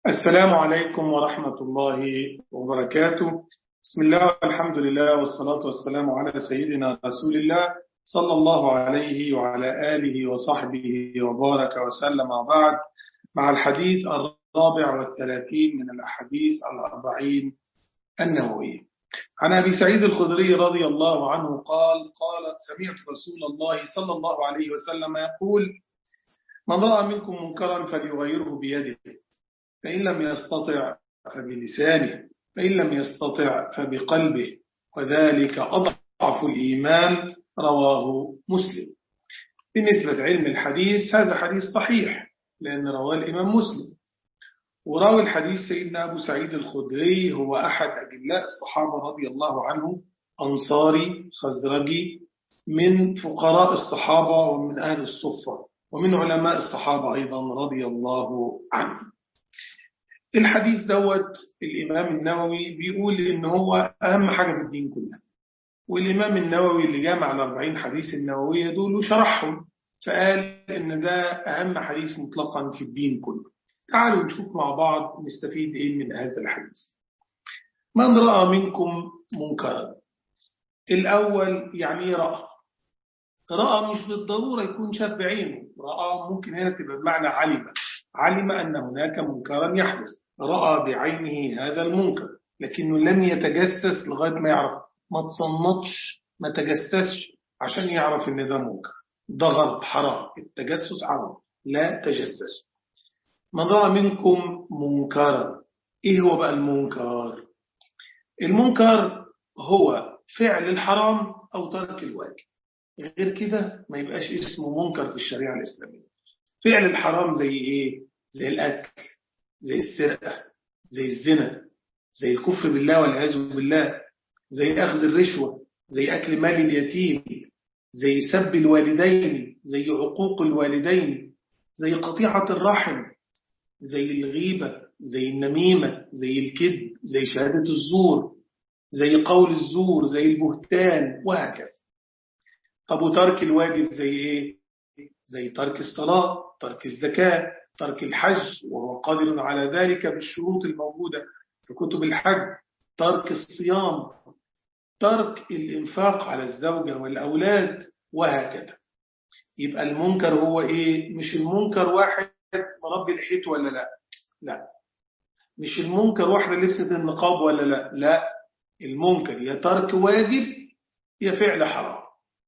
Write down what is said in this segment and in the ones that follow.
السلام عليكم ورحمة الله وبركاته. بسم الله والحمد لله والصلاة والسلام على سيدنا رسول الله صلى الله عليه وعلى آله وصحبه وبارك وسلم. وبعد، مع الحديث الرابع والثلاثين من الأحاديث الأربعين النووية، عن أبي سعيد الخدري رضي الله عنه قال سمعت رسول الله صلى الله عليه وسلم يقول: من رأى منكم منكرا فليغيره بيده، فإن لم يستطع فبلسانه، فإن لم يستطع فبقلبه، وذلك أضعف الإيمان. رواه مسلم. بالنسبة لعلم الحديث، هذا حديث صحيح لأن رواه الإمام مسلم، وراوي الحديث سيدنا أبو سعيد الخدري، هو أحد أجلاء الصحابة رضي الله عنه، أنصاري خزرجي، من فقراء الصحابة ومن أهل الصفة ومن علماء الصحابة أيضا رضي الله عنه. الحديث دوت الإمام النووي بيقول إن هو أهم حاجة في الدين كله، والإمام النووي اللي جامع ال40 حديث النووية دول وشرحهم، فقال إن ده أهم حديث مطلقا في الدين كله. تعالوا نشوف مع بعض نستفيد إيه من هذا الحديث. من رأى منكم منكرا، الأول يعني إيه رأى؟ رأى مش بالضرورة يكون شاف بعينه، رأى ممكن هنا تبقى بمعنى علم أن هناك منكرا يحدث، رأى بعينه هذا المنكر، لكنه لم يتجسس لغاية ما يعرف، ما تصنطش، ما تجسسش عشان يعرف ان ده منكر. ده غلط، حرام، التجسس حرام، لا تجسس. من رأى منكم منكرا، ايه هو بقى المنكر؟ المنكر هو فعل الحرام او ترك الواجب، غير كده ما يبقاش اسمه منكر في الشريعة الإسلامية. فعل الحرام زي ايه؟ زي الأكل، زي السرقة، زي الزنا، زي الكفر بالله والعياذ بالله، زي أخذ الرشوة، زي أكل مال اليتيم، زي سب الوالدين، زي عقوق الوالدين، زي قطيعة الرحم، زي الغيبة، زي النميمة، زي الكذب، زي شهادة الزور، زي قول الزور، زي البهتان، وهكذا. طب وترك الواجب زي إيه؟ زي ترك الصلاة، ترك الزكاة، ترك الحج وهو قادر على ذلك بالشروط الموجودة في كتب الحج، ترك الصيام، ترك الإنفاق على الزوجة والأولاد، وهكذا. يبقى المنكر هو إيه؟ مش المنكر واحد مربي لحيته ولا لا، لا. مش المنكر واحدة لبست النقاب ولا لا، لا. المنكر يا ترك واجب يا فعل حرام.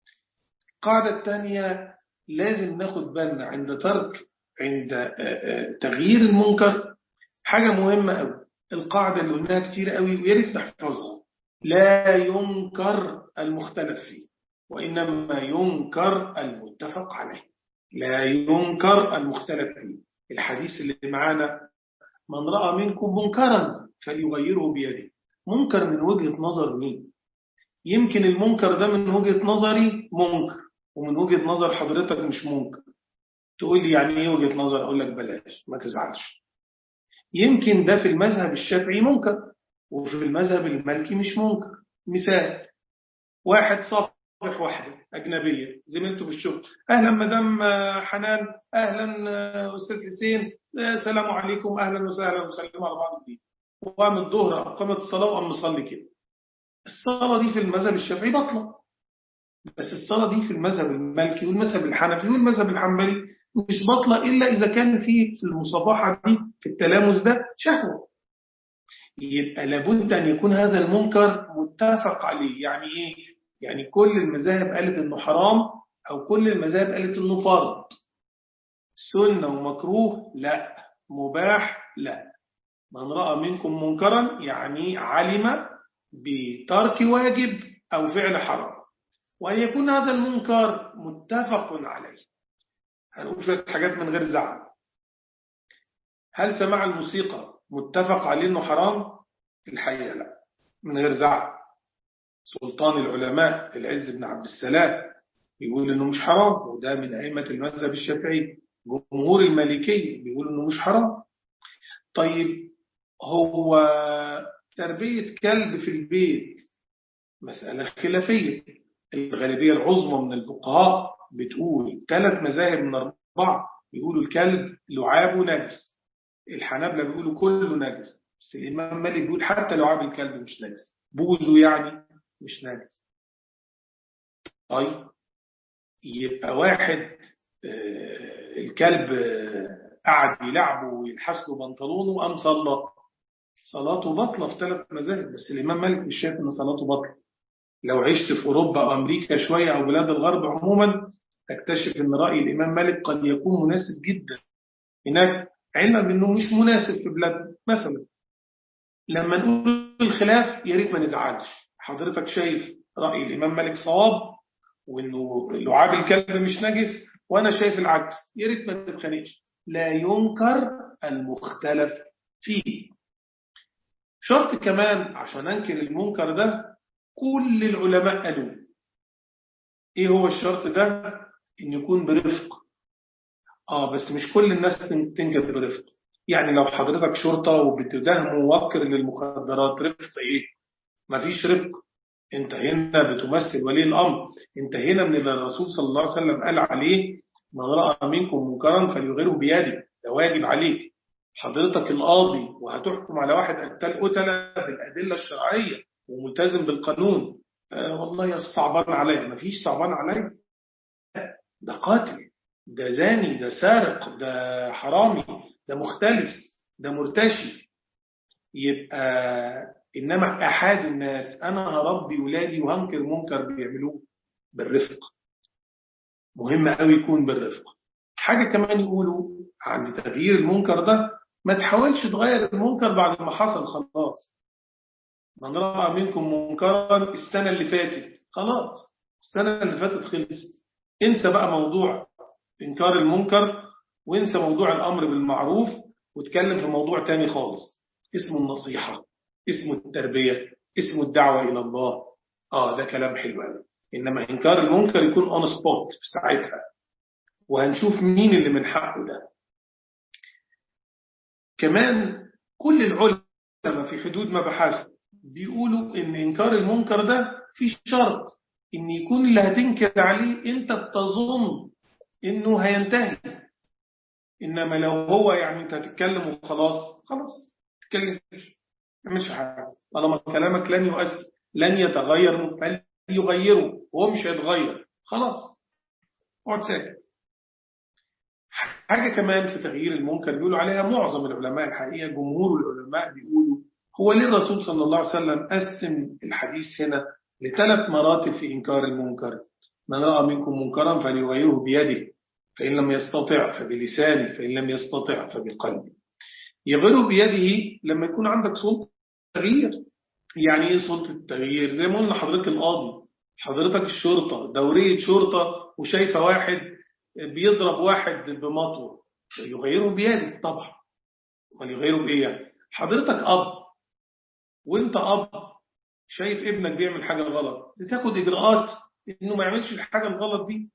القاعدة الثانية لازم ناخد بالنا عند تغيير المنكر، حاجة مهمة أوي، القاعدة اللي قلناها كتير قوي ويا ريت نحفظها: لا ينكر المختلف فيه، وإنما ينكر المتفق عليه. لا ينكر المختلف فيه. الحديث اللي معانا: من رأى منكم منكرا فليغيره بيده. منكر من وجهة نظر مين؟ يمكن المنكر ده من وجهة نظري منكر، ومن وجهة نظر حضرتك مش منكر. تقول لي يعني ايه وجهة نظر؟ اقول لك بلاش، ما تزعلش. يمكن ده في المذهب الشافعي منكر، وفي المذهب المالكي مش منكر. مثال: واحد صافح واحدة أجنبية زميلته في الشغل: أهلا مدام حنان، أهلا أستاذ حسين، السلام عليكم، أهلا وسهلا، وسلموا على بعض جديد. وقام الظهر أقامت الصلاة وقام مصلي كده. الصلاة دي في المذهب الشافعي بطلة، بس الصلاة دي في المذهب المالكي والمذهب الحنفي والمذهب الحنبلي مش بطلة إلا إذا كان في المصافحة دي، في التلامس ده، شهوة. يبقى لابد أن يكون هذا المنكر متفق عليه. يعني إيه؟ يعني كل المذاهب قالت إنه حرام، أو كل المذاهب قالت إنه فرض. سنة ومكروه لا، مباح لا. من رأى منكم منكرا يعني علم بترك واجب أو فعل حرام، وأن يكون هذا المنكر متفق عليه. هنقول شوية حاجات من غير زعل. هل سماع الموسيقى متفق عليه إنه حرام؟ الحقيقة لا، من غير زعل. سلطان العلماء العز بن عبد السلام بيقول إنه مش حرام، وده من أئمة المذهب الشافعي. جمهور المالكية بيقول إنه مش حرام. طيب، هو تربية كلب في البيت مسألة خلافية. الغالبية العظمى من الفقهاء بتقول 3 مذاهب من 4 بيقولوا الكلب لعابه نجس، الحنابلة بيقولوا كله نجس، بس الإمام مالك بيقول حتى لعاب الكلب مش نجس، بوزه يعني مش نجس. طيب يبقى واحد الكلب قعد يلعبه ويلحس له بنطلونه وقام صلى، صلاته بطلة في 3 مذاهب، بس الإمام مالك مش شايف إن صلاته بطلة. لو عشت في أوروبا أو أمريكا شوية أو بلاد الغرب عموما تكتشف إن رأي الإمام مالك قد يكون مناسب جدا هناك، علما بأنه مش مناسب في بلاد. مثلا لما نقول الخلاف يا ريت ما نزعلش، حضرتك شايف رأي الإمام مالك صواب وإنه لعاب الكلب مش نجس، وأنا شايف العكس، يا ريت ما نتخانقش، لا ينكر المختلف فيه. شرط كمان عشان أنكر المنكر ده كل العلماء قالوا إيه هو الشرط ده؟ إن يكون برفق. بس مش كل الناس تنكر برفق. يعني لو حضرتك شرطة وبتدهم موكر للمخدرات، رفق إيه؟ مفيش رفق. انت هنا بتمثل ولي الأمر، انت هنا من اللي الرسول صلى الله عليه وسلم قال عليه من رأى منكم منكرا فليغيره بيده، ده واجب عليك. حضرتك القاضي وهتحكم على واحد قتل بالأدلة الشرعية وملتزم بالقانون، والله يا صعبان عليا، مفيش صعبان عليا، ده قاتل، ده زاني، ده سارق، ده حرامي، ده مختلس، ده مرتشي. يبقى إنما أحد الناس أنا هربي ولادي وهنكر منكر بيعملوه بالرفق، مهم قوي يكون بالرفق. حاجة كمان يقولوا عن تغيير المنكر ده، ما تحاولش تغير المنكر بعد ما حصل خلاص. من رأى منكم منكرا السنة اللي فاتت، خلاص السنة اللي فاتت خلصت، انسى بقى موضوع إنكار المنكر، وانسى موضوع الأمر بالمعروف، وتكلم في موضوع تاني خالص اسمه النصيحة، اسمه التربية، اسمه الدعوة إلى الله. ده كلام حلو قوي. إنما إنكار المنكر يكون اون سبوت في ساعتها، وهنشوف مين اللي من حقه ده. كمان كل العلماء في حدود ما بحث بيقولوا إن إنكار المنكر ده في شرط، إن يكون اللي هتنكر عليه أنت بتظن إنه هينتهي. إنما لو هو يعني أنت هتتكلم وخلاص، خلاص تتكلم مش حاجة، طالما كلامك لن يؤثر لن يتغير فليغيره، وهو مش هيتغير خلاص اقعد ساكت. حاجة كمان في تغيير المنكر بيقولوا عليها معظم العلماء، الحقيقة جمهور العلماء بيقولوا هو ليه الرسول صلى الله عليه وسلم قسم الحديث هنا ل3 مراتب في إنكار المنكر. من رأى منكم منكرا فليغيره بيده، فإن لم يستطع فبلسانه، فإن لم يستطع فبقلبه. يغيره بيده لما يكون عندك سلطة تغيير. يعني ايه سلطة التغيير؟ زي ما قلنا حضرتك القاضي، حضرتك الشرطة، دورية شرطة وشايفة واحد بيضرب واحد بمطوه، يغيره بيده طبعا. يغيره بإيه يعني؟ حضرتك أب وانت أب شايف ابنك بيعمل حاجة غلط، بتاخد إجراءات إنه ما يعملش الحاجة الغلط دي.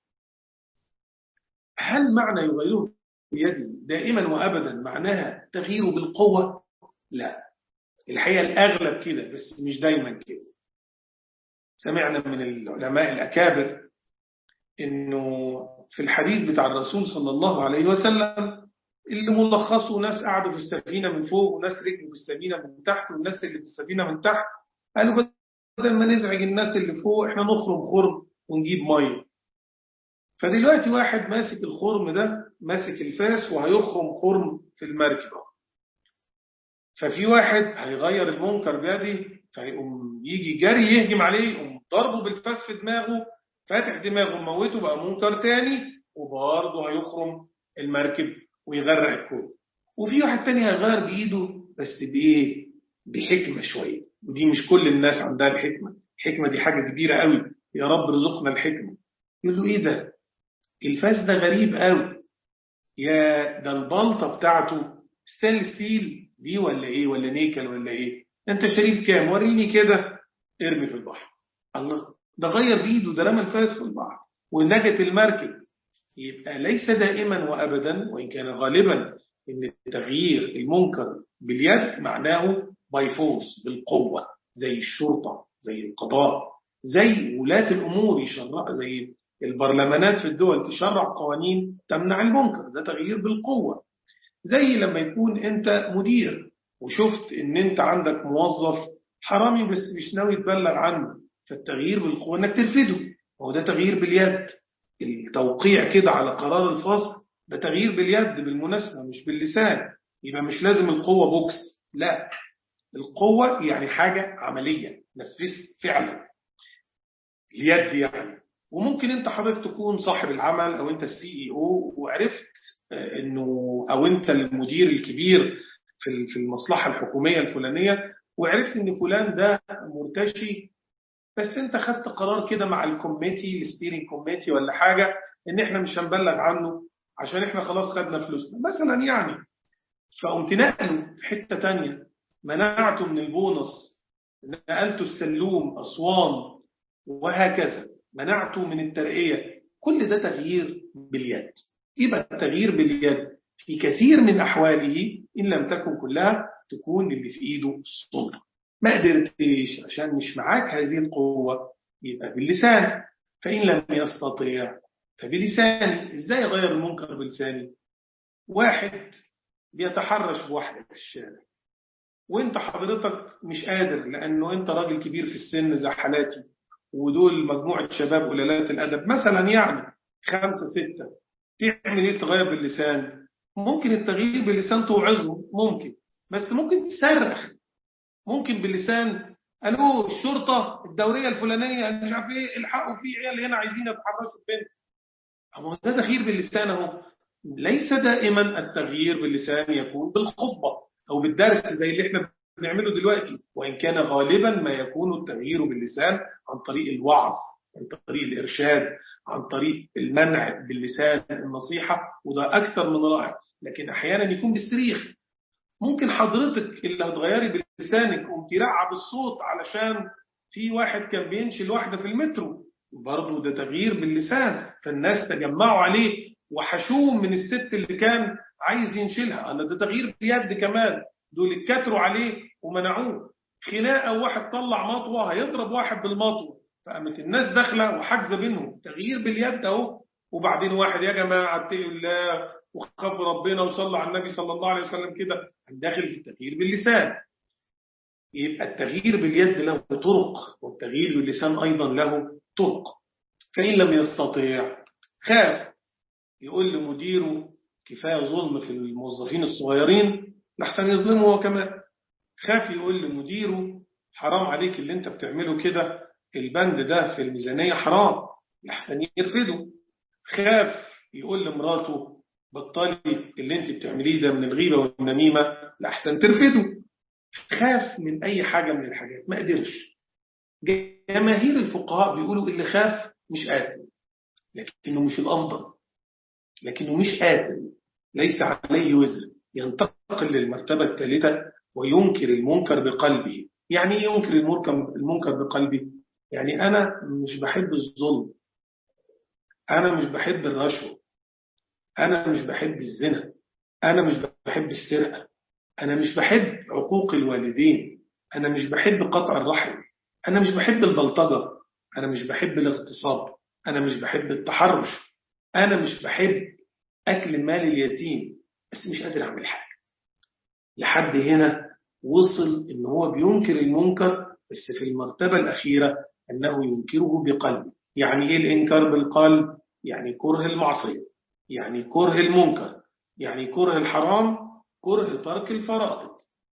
هل معنى يغيره بيده دائما وأبدا معناها تغييره بالقوة؟ لا، الحقيقة الأغلب كده بس مش دايما كده. سمعنا من العلماء الأكابر إنه في الحديث بتاع الرسول صلى الله عليه وسلم اللي ملخصه ناس قعدوا في السفينة من فوق وناس ركبوا في السفينة من تحت، والناس اللي في السفينة من تحت قالوا بدل ما نزعج الناس اللي فوق احنا نخرم خرم ونجيب مية. فدلوقتي واحد ماسك الخرم ده، ماسك الفاس وهيخرم خرم في المركبة، ففي واحد هيغير المنكر بيده، فيقوم يجي جري يهجم عليه، يقوم ضربه بالفاس في دماغه، فاتح دماغه موته بقى منكر تاني، وبرضه هيخرم المركب ويغرق الكل. وفي واحد تاني هيغير بإيده بس بإيه؟ بحكمة شوية، ودي مش كل الناس عندها الحكمة. الحكمة دي حاجة كبيرة قوي، يا رب رزقنا الحكمة. يقول له إيه ده؟ الفاس ده غريب قوي، يا ده البلطة بتاعته ستانلس ستيل دي ولا إيه، ولا نيكل ولا إيه؟ أنت شريف كام؟ وريني كده. ارمي في البحر. الله، ده غير بإيده، ده رمى الفاس في البحر ونجت المركب. يبقى ليس دائما وأبدا، وإن كان غالبا، إن تغيير المنكر باليد معناه باي فورس، بالقوة، زي الشرطة، زي القضاء، زي ولاة الأمور يشرع، زي البرلمانات في الدول تشرع قوانين تمنع المنكر، ده تغيير بالقوة. زي لما يكون أنت مدير وشفت إن أنت عندك موظف حرامي بس مش ناوي تبلغ عنه، فالتغيير بالقوة إنك ترفده، وهو ده تغيير باليد. التوقيع كده على قرار الفصل ده تغيير باليد بالمناسبة مش باللسان. يبقى مش لازم القوة بوكس، لا، القوة يعني حاجة عملية نفذت فعلا، اليد يعني. وممكن انت حضرتك تكون صاحب العمل او انت CEO وعرفت انه، او انت المدير الكبير في المصلحة الحكومية الفلانية، وعرفت ان فلان ده مرتشي، بس انت خدت قرار كده مع الكوميتي الستيرنج كوميتي ولا حاجة ان احنا مش هنبلغ عنه عشان احنا خلاص خدنا فلوسنا مثلا يعني. فقمت نقله في حتة تانية، منعته من البونص، نقلته السلوم أسوان، وهكذا منعته من الترقية. كل ده تغيير باليد. يبقى التغيير باليد في كثير من أحواله إن لم تكن كلها تكون اللي في إيده السلطة. ما قدرتش عشان مش معاك هذه القوة، يبقى باللسان. فإن لم يستطيع فبلسانه. إزاي أغير المنكر بلساني؟ واحد بيتحرش بواحدة في الشارع وانت حضرتك مش قادر، لأنه انت راجل كبير في السن زي حالاتي، ودول مجموعة شباب قلالات الأدب مثلا يعني 5 6، تعمل ايه؟ تغير باللسان. ممكن التغيير باللسان توعظه، ممكن، بس ممكن تصرخ، ممكن باللسان الو الشرطة الدورية الفلانية مش عارف ايه، الحقوا في عيال هنا عايزين يتحرشوا ببنت. هو ده تغيير باللسان اهو. ليس دائما التغيير باللسان يكون بالخطبة أو بالدرس زي اللي احنا بنعمله دلوقتي، وإن كان غالبا ما يكون التغيير باللسان عن طريق الوعظ، عن طريق الإرشاد، عن طريق المنع باللسان النصيحة، وده أكثر من رائع. لكن أحيانا يكون بالصريخ. ممكن حضرتك اللي هتغيري بلسانك قمت رعب بالصوت علشان في واحد كان بينشل واحدة في المترو، برضه ده تغيير باللسان، فالناس تجمعوا عليه وحشوه من الست اللي كان عايز ينشلها. أنا ده تغيير باليد كمان، دول اتكتروا عليه ومنعوه. خناقة وواحد طلع مطوة هيضرب واحد بالمطوة، فقامت الناس داخلة وحاجزة بينهم، تغيير باليد اهو. وبعدين واحد يا جماعة اتقوا الله وخاف ربنا وصلى على النبي صلى الله عليه وسلم كده، داخل في التغيير باللسان. يبقى التغيير باليد له طرق، والتغيير باللسان أيضا له طرق. فإن لم يستطيع خاف يقول لمديره كفاية ظلم في الموظفين الصغيرين لحسن يظلمه هو كمان. خاف يقول لمديره حرام عليك اللي انت بتعمله كده، البند ده في الميزانية حرام لحسن يرفضه. خاف يقول لمراته بطلي اللي انت بتعمليه ده من الغيبة والنميمة لحسن ترفضه. خاف من أي حاجة من الحاجات ما قدرش. جماهير الفقهاء بيقولوا اللي خاف مش قاتل، لكنه مش الأفضل، لكنه مش قاتل، ليس عليه وزر، ينتقل للمرتبة الثالثة وينكر المنكر بقلبه. يعني ايه ينكر المنكر بقلبه؟ يعني أنا مش بحب الظلم، أنا مش بحب الرشوة، أنا مش بحب الزنا، أنا مش بحب السرقة، أنا مش بحب عقوق الوالدين، أنا مش بحب قطع الرحم، أنا مش بحب البلطجة، أنا مش بحب الاغتصاب، أنا مش بحب التحرش، أنا مش بحب أكل مال اليتيم، بس مش قادر أعمل حاجة. لحد هنا وصل إن هو بينكر المنكر، بس في المرتبة الأخيرة أنه ينكره بقلبه. يعني إيه الإنكار بالقلب؟ يعني كره المعصية، يعني كره المنكر، يعني كره الحرام، كره ترك الفرائض.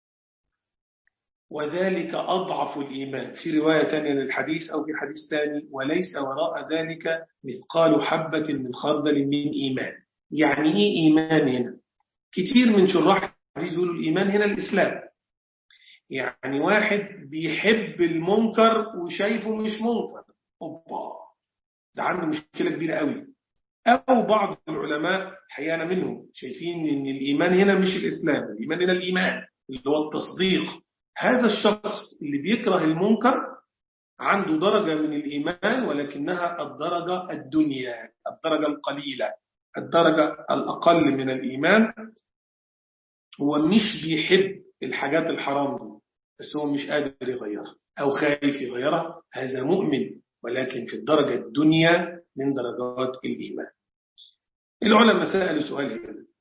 وذلك أضعف الإيمان. في رواية تانية للحديث أو في حديث ثاني وليس وراء ذلك مثقال حبة من خردل من إيمان. يعني إيه إيمان هنا؟ كتير من شراح الحديث بيقولوا الإيمان هنا الإسلام. يعني واحد بيحب المنكر وشايفه مش منكر، أوبا، ده عنده مشكلة كبيرة قوي. أو بعض العلماء حيانا منهم شايفين إن الإيمان هنا مش الإسلام، الإيمان هنا الإيمان اللي هو التصديق. هذا الشخص اللي بيكره المنكر عنده درجة من الإيمان، ولكنها الدرجة الدنيا، الدرجة القليلة، الدرجة الأقل من الإيمان. هو مش بيحب الحاجات الحرام دي، بس هو مش قادر يغيرها أو خايف يغيرها. هذا مؤمن، ولكن في الدرجة الدنيا من درجات الإيمان. العلماء سألوا سؤال هنا،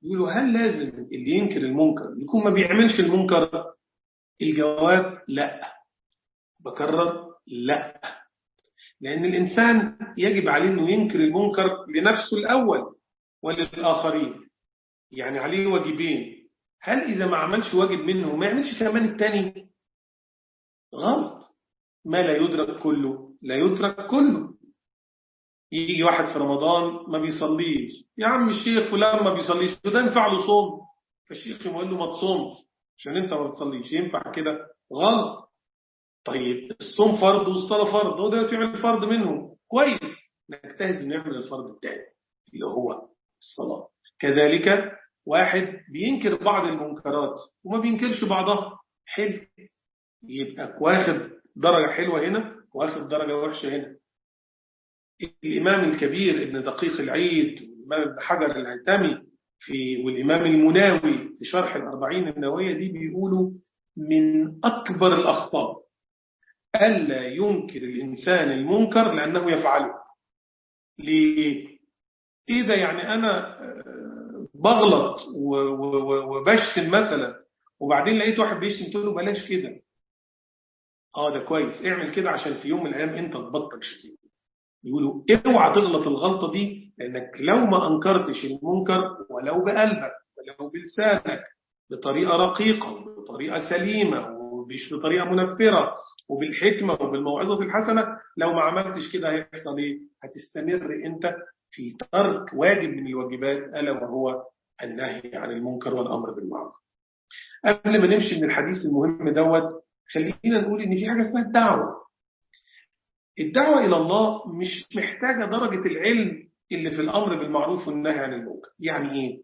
يقولوا هل لازم اللي ينكر المنكر يكون ما بيعملش المنكر؟ الجواب لا. بكرر لا. لأن الإنسان يجب عليه أنه ينكر المنكر لنفسه الأول وللآخرين، يعني عليه واجبين. هل إذا ما عملش واجب منه ما يعملش كمان التاني؟ غلط. ما لا يدرك كله لا يترك كله. يجي واحد في رمضان ما بيصليش، يا عم الشيخ فلان ما بيصليش، ده ينفع له صوم؟ فالشيخ يقول له ما تصومش عشان انت ما بتصليش. ينفع كده؟ غلط. طيب الصوم فرض والصلاة فرض، هو ده يعمل فرض منهم كويس، نجتهد ان نعمل الفرض الثاني اللي هو الصلاة. كذلك واحد بينكر بعض المنكرات وما بينكرش بعضها، حلو، يبقى واخد درجة حلوة هنا واخد درجة وحشة هنا. الإمام الكبير ابن دقيق العيد والإمام ابن حجر الهيثمي والإمام المناوي في شرح الأربعين النووية دي بيقولوا من أكبر الأخطاء ألا ينكر الإنسان المنكر لأنه يفعله. ليه؟ إيه ده؟ يعني أنا بغلط وبشتم مثلا، وبعدين لقيت واحد بيشتم تقول له بلاش كده. ده كويس، اعمل كده عشان في يوم من الأيام أنت تبطل شتيمة. يقولوا اوعى تغلط الغلطة دي، لأنك لو ما أنكرتش المنكر ولو بقلبك ولو بلسانك بطريقة رقيقة وبطريقة سليمة ومش بطريقة منفرة وبالحكمة وبالموعظة الحسنة، لو ما عملتش كده هيحصل ايه؟ هتستمر انت في ترك واجب من الواجبات، ألا وهو النهي عن المنكر والأمر بالمعروف. قبل ما نمشي من الحديث المهم دوت، خلينا نقول ان في حاجة اسمها الدعوة. الدعوة إلى الله مش محتاجة درجة العلم اللي في الأمر بالمعروف والنهي عن المنكر. يعني إيه؟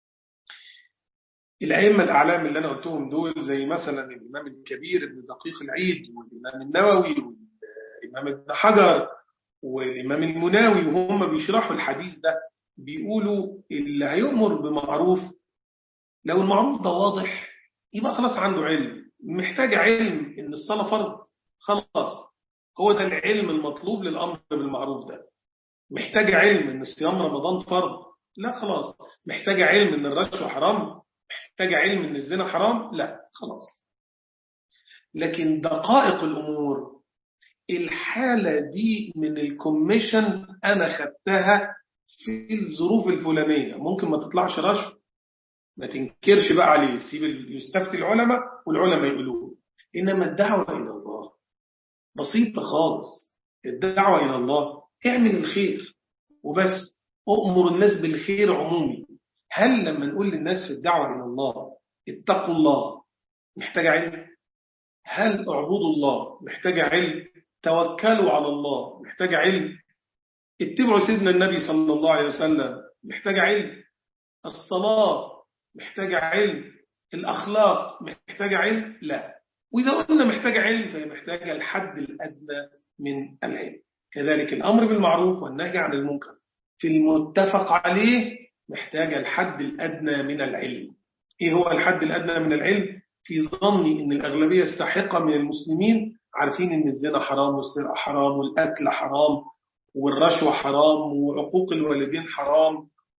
الأئمة الأعلام اللي أنا قلتهم دول زي مثلا الإمام الكبير ابن دقيق العيد والإمام النووي والإمام ابن حجر والإمام المناوي، وهم بيشرحوا الحديث ده بيقولوا اللي هيؤمر بمعروف لو المعروف ده واضح يبقى خلاص عنده علم. محتاج علم إن الصلاة فرض، خلاص هو ده العلم المطلوب للأمر بالمعروف ده. محتاج علم ان صيام رمضان فرض، لا خلاص. محتاج علم ان الرشوة حرام، محتاج علم ان الزنا حرام، لا خلاص. لكن دقائق الامور، الحالة دي من الكوميشن انا خدتها في الظروف الفلانية، ممكن ما تطلعش رشوة، ما تنكرش بقى عليه، سيب يستفتي العلماء والعلماء يقولوه. انما الدعوة الى الله بسيطة خالص. الدعوة الى الله اعمل الخير وبس، أؤمر الناس بالخير عمومي. هل لما نقول للناس في الدعوة إلى الله اتقوا الله محتاج علم؟ هل اعبدوا الله محتاج علم؟ توكلوا على الله محتاج علم؟ اتبعوا سيدنا النبي صلى الله عليه وسلم محتاج علم؟ الصلاة محتاج علم؟ الأخلاق محتاج علم؟ لا. وإذا قلنا محتاج علم فهي محتاجة الحد الأدنى من العلم. كذلك الأمر بالمعروف والنهي عن المنكر في المتفق عليه محتاج الحد الأدنى من العلم. إيه هو الحد الأدنى من العلم؟ في ظني أن الأغلبية الساحقة من المسلمين عارفين أن الزنا حرام والسرقة حرام والقتل حرام والرشوة حرام وعقوق الوالدين حرام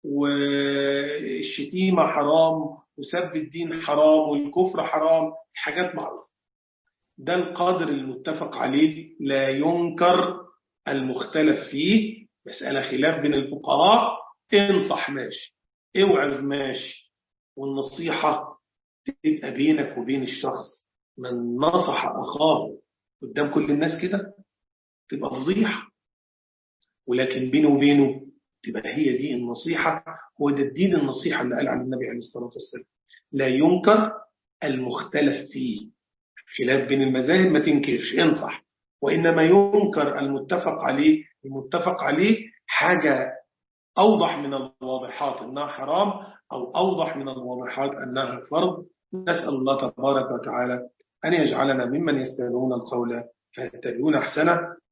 والشتيمة حرام وسب الدين حرام والكفر حرام، حاجات معروفة. ده القدر المتفق عليه لا ينكر، المختلف فيه مسألة خلاف بين الفقهاء. انصح ماشي، اوعظ ماشي، والنصيحة تبقى بينك وبين الشخص. من نصح أخاه قدام كل الناس كده تبقى فضيحة، ولكن بينه وبينه تبقى هي دي النصيحة. هو ده الدين النصيحة اللي قال عن النبي عليه الصلاة والسلام لا ينكر المختلف فيه. خلاف بين المذاهب ما تنكرش، انصح. وإنما ينكر المتفق عليه. المتفق عليه حاجة أوضح من الواضحات أنها حرام، أو أوضح من الواضحات أنها فرض. نسأل الله تبارك وتعالى أن يجعلنا ممن يستمعون القول فيتبعون أحسنه.